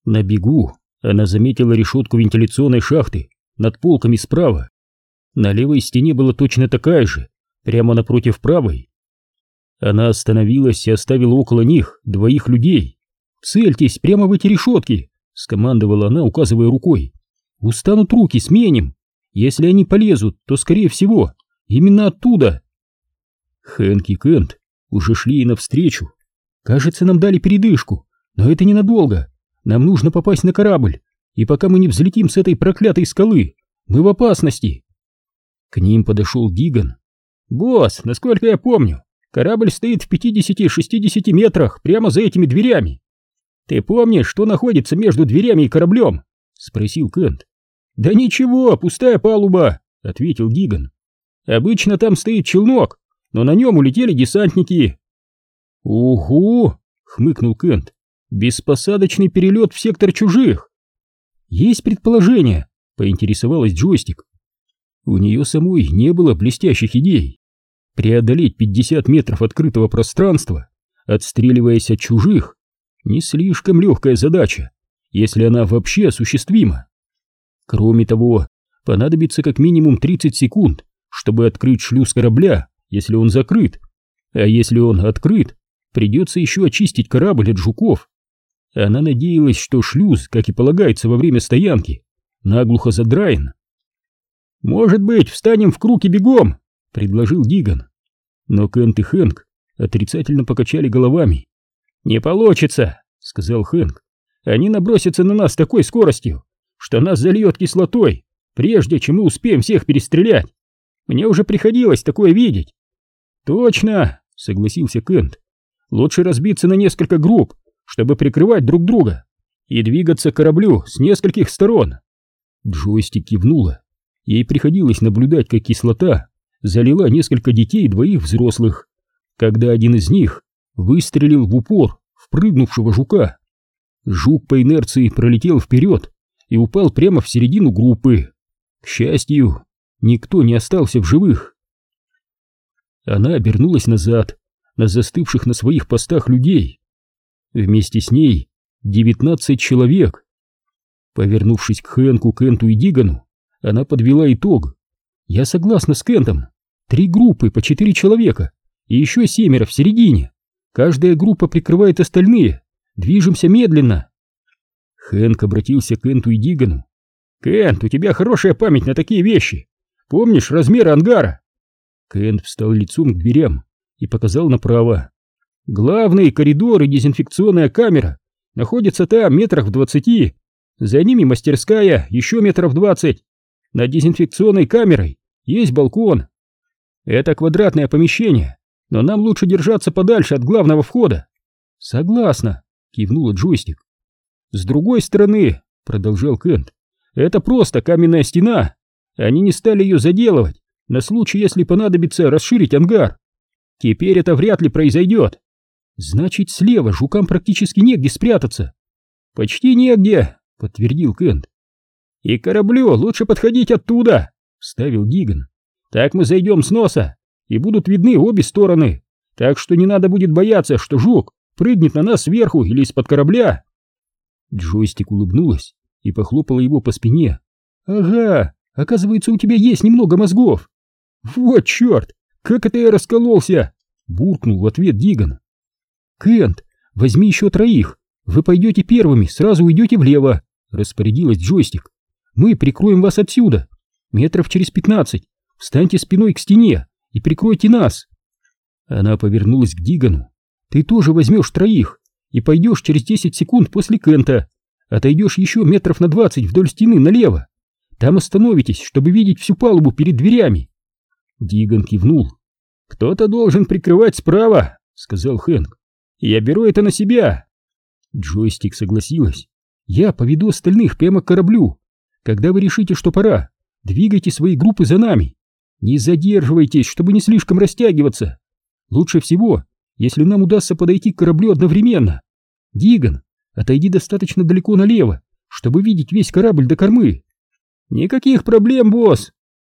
На бегу она заметила решетку вентиляционной шахты над полками справа. На левой стене была точно такая же, прямо напротив правой. Она остановилась и оставила около них двоих людей. «Цельтесь прямо в эти решетки!» — скомандовала она, указывая рукой. «Устанут руки, сменим! Если они полезут, то, скорее всего, именно оттуда!» Хэнк и Кент уже шли ей навстречу. «Кажется, нам дали передышку, но это ненадолго. Нам нужно попасть на корабль, и пока мы не взлетим с этой проклятой скалы, мы в опасности!» К ним подошел Диган. «Босс, насколько я помню, корабль стоит в 50-60 метрах прямо за этими дверями. Ты помнишь, что находится между дверями и кораблем?» — спросил Кент. «Да ничего, пустая палуба», — ответил Диган. «Обычно там стоит челнок, но на нем улетели десантники». «Угу», — хмыкнул Кент. «Беспосадочный перелет в сектор чужих». «Есть предположение?» — поинтересовалась Джойстик. У нее самой не было блестящих идей. Преодолеть 50 метров открытого пространства, отстреливаясь от чужих, не слишком легкая задача, если она вообще осуществима. Кроме того, понадобится как минимум 30 секунд, чтобы открыть шлюз корабля, если он закрыт. А если он открыт, придется еще очистить корабль от жуков. Она надеялась, что шлюз, как и полагается во время стоянки, наглухо задраен. «Может быть, встанем в круг и бегом?» — предложил Диган. Но Кент и Хэнк отрицательно покачали головами. «Не получится», — сказал Хэнк. «Они набросятся на нас с такой скоростью, что нас зальет кислотой, прежде чем мы успеем всех перестрелять. Мне уже приходилось такое видеть». «Точно», — согласился Кент. «Лучше разбиться на несколько групп, чтобы прикрывать друг друга, и двигаться к кораблю с нескольких сторон». Джойстик кивнула. Ей приходилось наблюдать, как кислота залила несколько детей и двоих взрослых, когда один из них выстрелил в упор в прыгнувшего жука. Жук по инерции пролетел вперед и упал прямо в середину группы. К счастью, никто не остался в живых. Она обернулась назад, на застывших на своих постах людей. Вместе с ней 19 человек. Повернувшись к Хэнку, Кенту и Дигану, она подвела итог. «Я согласна с Кентом. 3 группы по 4 человека и еще 7 в середине. Каждая группа прикрывает остальные. Движемся медленно». Хэнк обратился к Кенту и Дигану. «Кент, у тебя хорошая память на такие вещи. Помнишь размеры ангара?» Кент встал лицом к дверям и показал направо. «Главный коридор и дезинфекционная камера находятся там метрах в 20. За ними мастерская еще метров 20. Над дезинфекционной камерой есть балкон. Это квадратное помещение, но нам лучше держаться подальше от главного входа». «Согласна», — кивнула Джойстик. «С другой стороны», — продолжал Кент, — «это просто каменная стена. Они не стали ее заделывать на случай, если понадобится расширить ангар. Теперь это вряд ли произойдет». «Значит, слева жукам практически негде спрятаться». «Почти негде», — подтвердил Кент. «И кораблю лучше подходить оттуда», — вставил Диган. «Так мы зайдем с носа, и будут видны обе стороны, так что не надо будет бояться, что жук прыгнет на нас сверху или из-под корабля». Джойстик улыбнулась и похлопала его по спине. «Ага, оказывается, у тебя есть немного мозгов». «Вот черт, как это я раскололся!» — буркнул в ответ Диган. «Кент, возьми еще 3. Вы пойдете первыми, сразу уйдете влево», — распорядилась Джойстик. «Мы прикроем вас отсюда. Метров через 15. Встаньте спиной к стене и прикройте нас». Она повернулась к Дигану. «Ты тоже возьмешь 3 и пойдешь через 10 секунд после Кента. Отойдешь еще метров на 20 вдоль стены налево. Там остановитесь, чтобы видеть всю палубу перед дверями». Диган кивнул. «Кто-то должен прикрывать справа», — сказал Хэнк. «Я беру это на себя». Джойстик согласилась. «Я поведу остальных прямо к кораблю. Когда вы решите, что пора, двигайте свои группы за нами. Не задерживайтесь, чтобы не слишком растягиваться. Лучше всего, если нам удастся подойти к кораблю одновременно. Диган, отойди достаточно далеко налево, чтобы видеть весь корабль до кормы». «Никаких проблем, босс!»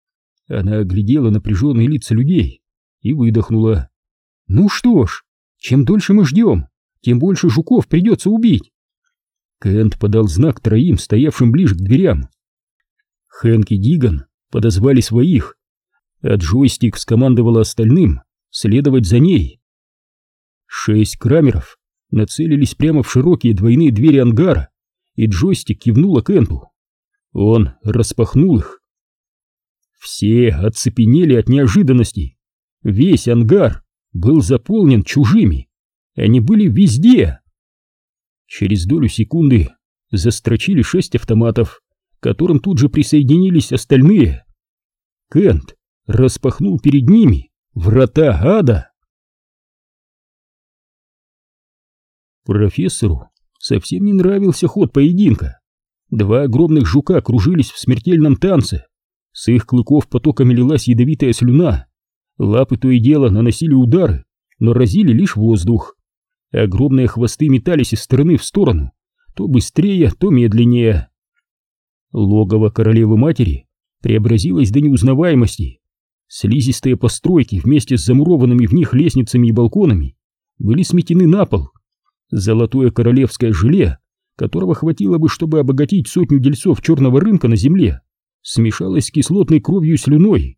Она оглядела напряженные лица людей и выдохнула. «Ну что ж, чем дольше мы ждем, тем больше жуков придется убить». Кент подал знак троим, стоявшим ближе к дверям. Хэнк и Диган подозвали своих, а Джойстик скомандовала остальным следовать за ней. 6 крамеров нацелились прямо в широкие двойные двери ангара, и Джойстик кивнула Кенту. Он распахнул их. Все оцепенели от неожиданности. Весь ангар был заполнен чужими. Они были везде. Через долю секунды застрочили 6 автоматов, к которым тут же присоединились остальные. Кент распахнул перед ними врата ада. Профессору совсем не нравился ход поединка. 2 огромных жука кружились в смертельном танце. С их клыков потоками лилась ядовитая слюна. Лапы то и дело наносили удары, но разили лишь воздух. Огромные хвосты метались из стороны в сторону, то быстрее, то медленнее. Логово королевы-матери преобразилось до неузнаваемости. Слизистые постройки вместе с замурованными в них лестницами и балконами были сметены на пол. Золотое королевское желе, которого хватило бы, чтобы обогатить 100 дельцов черного рынка на земле, смешалось с кислотной кровью и слюной.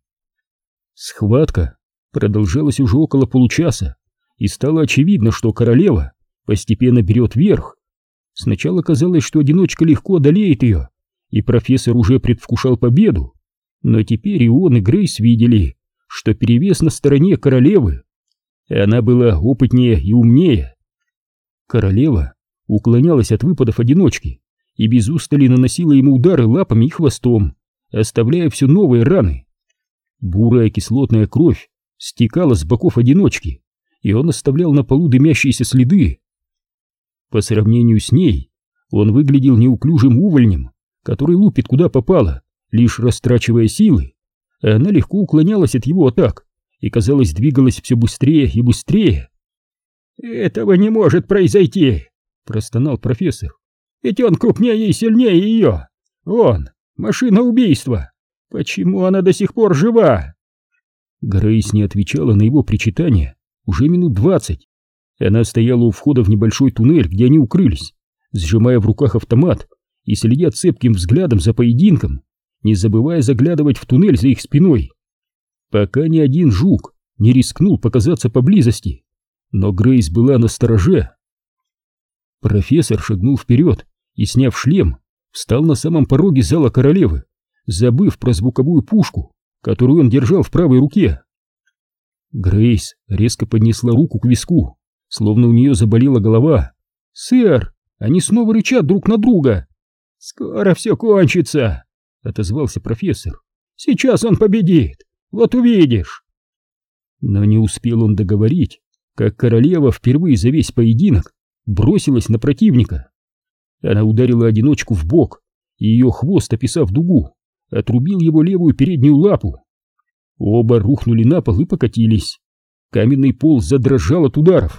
Схватка продолжалась уже около получаса, и стало очевидно, что королева постепенно берет верх. Сначала казалось, что одиночка легко одолеет ее, и профессор уже предвкушал победу, но теперь и он, и Грейс видели, что перевес на стороне королевы. Она была опытнее и умнее. Королева уклонялась от выпадов одиночки и без устали наносила ему удары лапами и хвостом, оставляя все новые раны. Бурая кислотная кровь стекала с боков одиночки, и он оставлял на полу дымящиеся следы. По сравнению с ней он выглядел неуклюжим увольнем, который лупит куда попало, лишь растрачивая силы, а она легко уклонялась от его атак и, казалось, двигалась все быстрее и быстрее. «Этого не может произойти!» — простонал профессор. «Ведь он крупнее и сильнее ее! Он — машина убийства! Почему она до сих пор жива?» Грейс не отвечала на его причитания уже минут 20. Она стояла у входа в небольшой туннель, где они укрылись, сжимая в руках автомат и следя цепким взглядом за поединком, не забывая заглядывать в туннель за их спиной, пока ни один жук не рискнул показаться поблизости. Но Грейс была настороже. Профессор шагнул вперед и, сняв шлем, встал на самом пороге зала королевы, забыв про звуковую пушку, которую он держал в правой руке. Грейс резко поднесла руку к виску, словно у нее заболела голова. «Сэр, они снова рычат друг на друга!» «Скоро все кончится!» — отозвался профессор. «Сейчас он победит! Вот увидишь!» Но не успел он договорить, как королева впервые за весь поединок бросилась на противника. Она ударила одиночку в бок, и ее хвост, описав дугу, отрубил его левую переднюю лапу. Оба рухнули на пол и покатились. Каменный пол задрожал от ударов.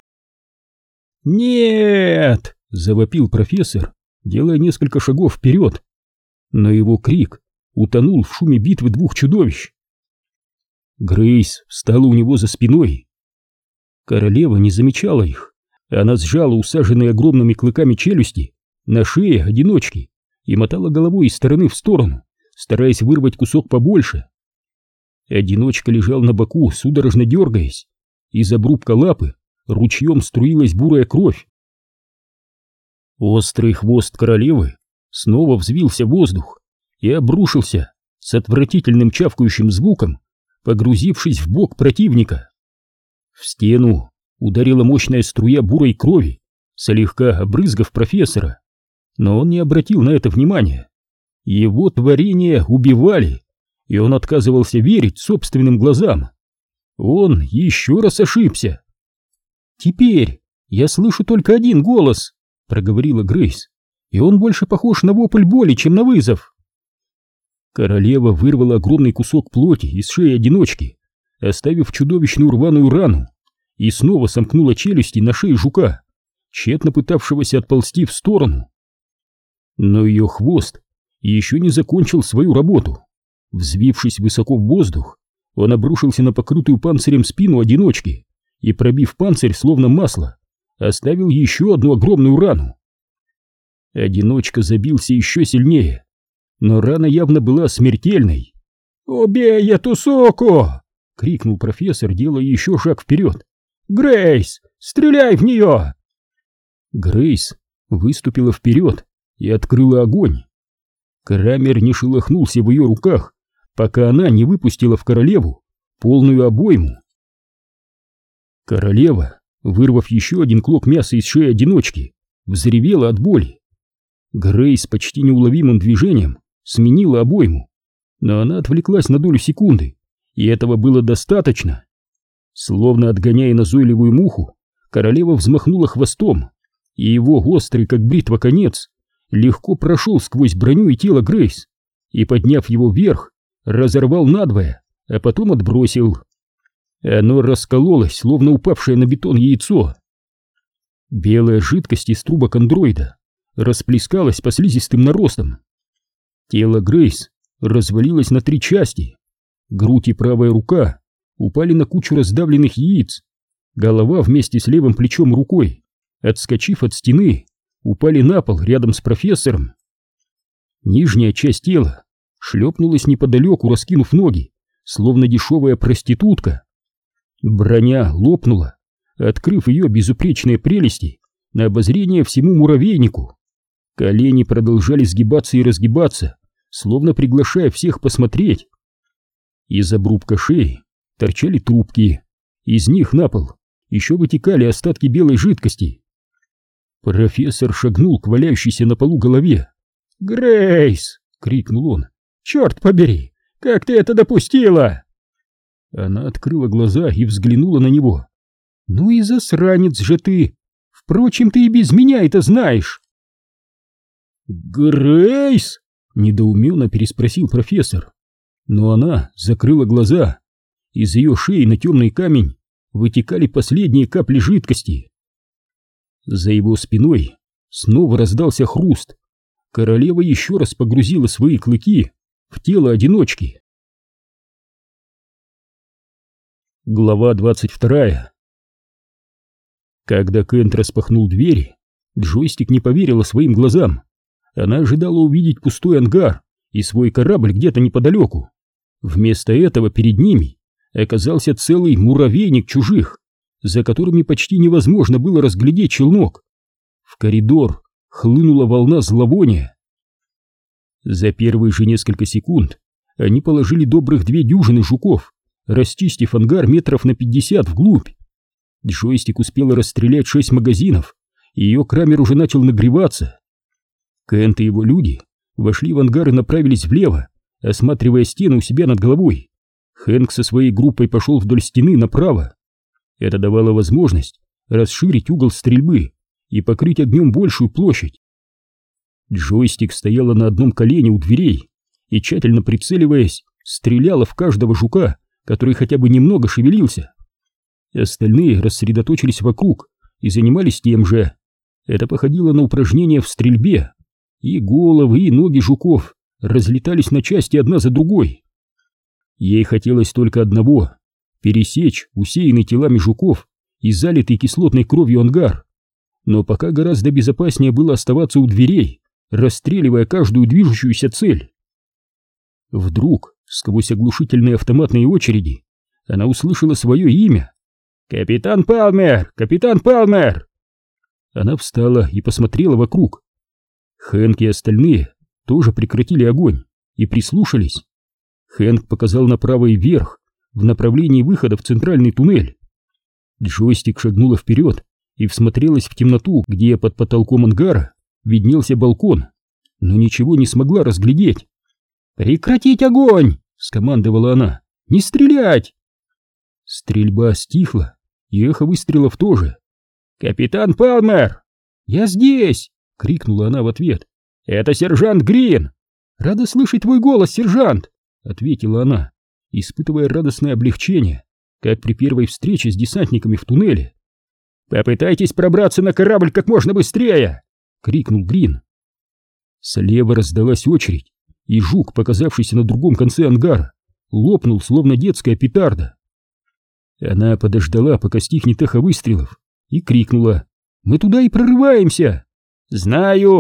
«Нет!» — завопил профессор, делая несколько шагов вперед. Но его крик утонул в шуме битвы 2 чудовищ. Грейс встала у него за спиной. Королева не замечала их. Она сжала усаженные огромными клыками челюсти на шее одиночки и мотала головой из стороны в сторону, стараясь вырвать кусок побольше. Одиночка лежал на боку, судорожно дергаясь. Из обрубка лапы ручьем струилась бурая кровь. Острый хвост королевы снова взвился в воздух и обрушился с отвратительным чавкающим звуком, погрузившись в бок противника. В стену ударила мощная струя бурой крови, слегка обрызгав профессора, но он не обратил на это внимания. Его творения убивали, и он отказывался верить собственным глазам. Он еще раз ошибся. «Теперь я слышу только один голос», — проговорила Грейс, «и он больше похож на вопль боли, чем на вызов». Королева вырвала огромный кусок плоти из шеи одиночки, оставив чудовищную рваную рану, и снова сомкнула челюсти на шее жука, тщетно пытавшегося отползти в сторону. Но ее хвост еще не закончил свою работу. Взвившись высоко в воздух, он обрушился на покрытую панцирем спину одиночки и, пробив панцирь словно масло, оставил еще одну огромную рану. Одиночка забился еще сильнее, но рана явно была смертельной. «Убей эту суку!» — крикнул профессор, делая еще шаг вперед. «Грейс, стреляй в нее!» Грейс выступила вперед и открыла огонь. Крамер не шелохнулся в ее руках, пока она не выпустила в королеву полную обойму. Королева, вырвав еще один клок мяса из шеи одиночки, взревела от боли. Грейс почти неуловимым движением сменила обойму, но она отвлеклась на долю секунды, и этого было достаточно. Словно отгоняя назойливую муху, королева взмахнула хвостом, и его острый, как бритва, конец легко прошел сквозь броню и тело Грейс и, подняв его вверх, разорвал надвое, а потом отбросил. Оно раскололось, словно упавшее на бетон яйцо. Белая жидкость из трубок андроида расплескалась по слизистым наростам. Тело Грейс развалилось на 3 части. Грудь и правая рука упали на кучу раздавленных яиц. Голова вместе с левым плечом и рукой, отскочив от стены, упали на пол рядом с профессором. Нижняя часть тела шлепнулась неподалеку, раскинув ноги, словно дешевая проститутка. Броня лопнула, открыв ее безупречные прелести на обозрение всему муравейнику. Колени продолжали сгибаться и разгибаться, словно приглашая всех посмотреть. Из обрубка шеи торчали трубки, из них на пол еще вытекали остатки белой жидкости. Профессор шагнул к валяющейся на полу голове. «Грейс!» — крикнул он. «Черт побери! Как ты это допустила?» Она открыла глаза и взглянула на него. «Ну и засранец же ты! Впрочем, ты и без меня это знаешь!» «Грейс!» — недоуменно переспросил профессор. Но она закрыла глаза. Из ее шеи на темный камень вытекали последние капли жидкости. За его спиной снова раздался хруст. Королева еще раз погрузила свои клыки в тело одиночки. Глава 22. Когда Кент распахнул двери, Джойстик не поверила своим глазам. Она ожидала увидеть пустой ангар и свой корабль где-то неподалеку. Вместо этого перед ними оказался целый муравейник чужих, за которыми почти невозможно было разглядеть челнок. В коридор хлынула волна зловония. За первые же несколько секунд они положили добрых 2 дюжины жуков, расчистив ангар метров на 50 вглубь. Джойстик успела расстрелять 6 магазинов, и ее Крамер уже начал нагреваться. Кент и его люди вошли в ангар и направились влево, осматривая стены у себя над головой. Хэнк со своей группой пошел вдоль стены направо. Это давало возможность расширить угол стрельбы и покрыть огнем большую площадь. Джойстик стояла на одном колене у дверей и, тщательно прицеливаясь, стреляла в каждого жука, который хотя бы немного шевелился. Остальные рассредоточились вокруг и занимались тем же. Это походило на упражнение в стрельбе. И головы, и ноги жуков разлетались на части одна за другой. Ей хотелось только одного — пересечь усеянный телами жуков и залитый кислотной кровью ангар. Но пока гораздо безопаснее было оставаться у дверей, расстреливая каждую движущуюся цель. Вдруг, сквозь оглушительные автоматные очереди, она услышала свое имя. «Капитан Палмер! Капитан Палмер!» Она встала и посмотрела вокруг. Хэнк и остальные тоже прекратили огонь и прислушались. Хэнк показал направо и вверх, в направлении выхода в центральный туннель. Джойстик шагнула вперед и всмотрелась в темноту, где под потолком ангара виднелся балкон, но ничего не смогла разглядеть. «Прекратить огонь!» — скомандовала она. «Не стрелять!» Стрельба стихла, и эхо выстрелов тоже. «Капитан Палмер!» «Я здесь!» — крикнула она в ответ. «Это сержант Грин!» «Рада слышать твой голос, сержант!» — ответила она, испытывая радостное облегчение, как при первой встрече с десантниками в туннеле. «Попытайтесь пробраться на корабль как можно быстрее!» — крикнул Грин. Слева раздалась очередь, и жук, показавшийся на другом конце ангара, лопнул, словно детская петарда. Она подождала, пока стихнет эхо выстрелов, и крикнула: «Мы туда и прорываемся!» «Знаю!» —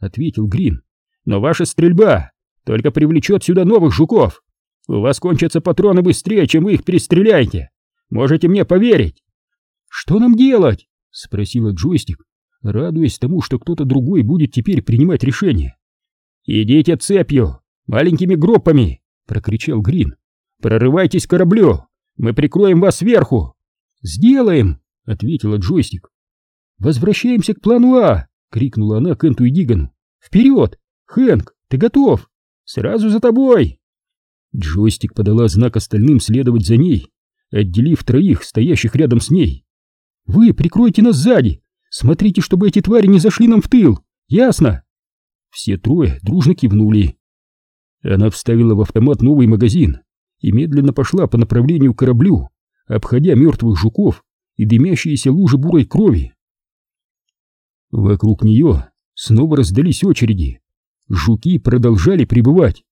ответил Грин. «Но ваша стрельба только привлечет сюда новых жуков. У вас кончатся патроны быстрее, чем вы их перестреляете. Можете мне поверить». «Что нам делать?» — спросила Джойстик, радуясь тому, что кто-то другой будет теперь принимать решение. «Идите цепью, маленькими группами!» — прокричал Грин. «Прорывайтесь к кораблю! Мы прикроем вас сверху!» «Сделаем!» — ответила Джойстик. «Возвращаемся к плану А!» — крикнула она Кенту и Дигану. «Вперед! Хэнк, ты готов? Сразу за тобой!» Джойстик подала знак остальным следовать за ней, отделив троих, стоящих рядом с ней. «Вы прикройте нас сзади! Смотрите, чтобы эти твари не зашли нам в тыл! Ясно?» Все трое дружно кивнули. Она вставила в автомат новый магазин и медленно пошла по направлению к кораблю, обходя мертвых жуков и дымящиеся лужи бурой крови. Вокруг нее снова раздались очереди. Жуки продолжали прибывать.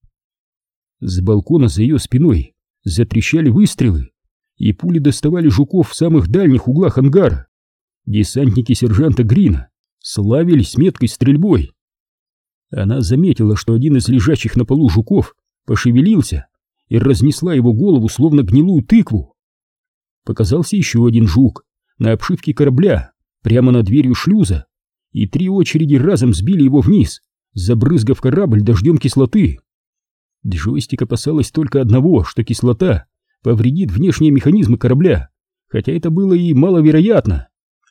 С балкона за ее спиной затрещали выстрелы, и пули доставали жуков в самых дальних углах ангара. Десантники сержанта Грина славились меткой стрельбой. Она заметила, что один из лежащих на полу жуков пошевелился и разнесла его голову, словно гнилую тыкву. Показался еще один жук на обшивке корабля, прямо над дверью шлюза, и 3 очереди разом сбили его вниз, забрызгав корабль дождем кислоты. Джойстик опасалась только одного, что кислота повредит внешние механизмы корабля, хотя это было и маловероятно.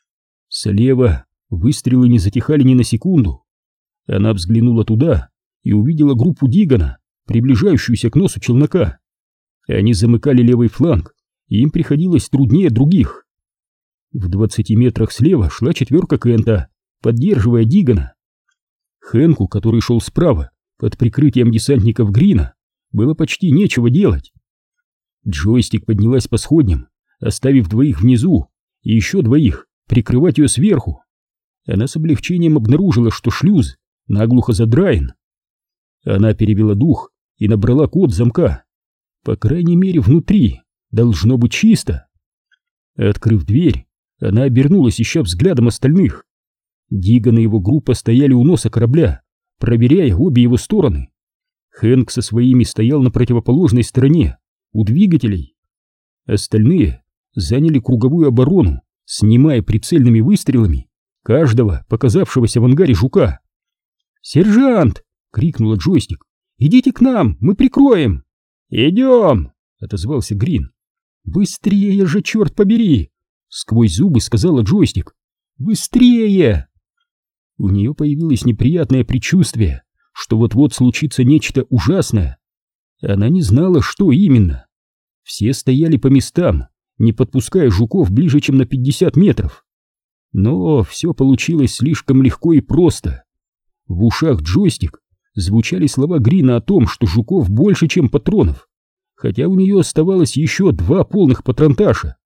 Слева выстрелы не затихали ни на секунду. Она взглянула туда и увидела группу Дигана, приближающуюся к носу челнока. Они замыкали левый фланг, и им приходилось труднее других. В 20 метрах слева шла 4 Кента, поддерживая Дигана. Хэнку, который шел справа, под прикрытием десантников Грина, было почти нечего делать. Джойстик поднялась по сходням, оставив 2 внизу и еще 2 прикрывать ее сверху. Она с облегчением обнаружила, что шлюз наглухо задраен. Она перевела дух и набрала код замка. По крайней мере, внутри должно быть чисто. Открыв дверь, она обернулась, ища взглядом остальных. Диган и его группа стояли у носа корабля, проверяя обе его стороны. Хэнк со своими стоял на противоположной стороне, у двигателей. Остальные заняли круговую оборону, снимая прицельными выстрелами каждого показавшегося в ангаре жука. «Сержант!» — крикнула Джойстик. «Идите к нам, мы прикроем!» «Идем!» — отозвался Грин. «Быстрее же, черт побери!» — сквозь зубы сказала Джойстик. «Быстрее!» У нее появилось неприятное предчувствие, что вот-вот случится нечто ужасное. Она не знала, что именно. Все стояли по местам, не подпуская жуков ближе, чем на 50 метров. Но все получилось слишком легко и просто. В ушах Джойстик звучали слова Грина о том, что жуков больше, чем патронов, хотя у нее оставалось еще 2 полных патронташа.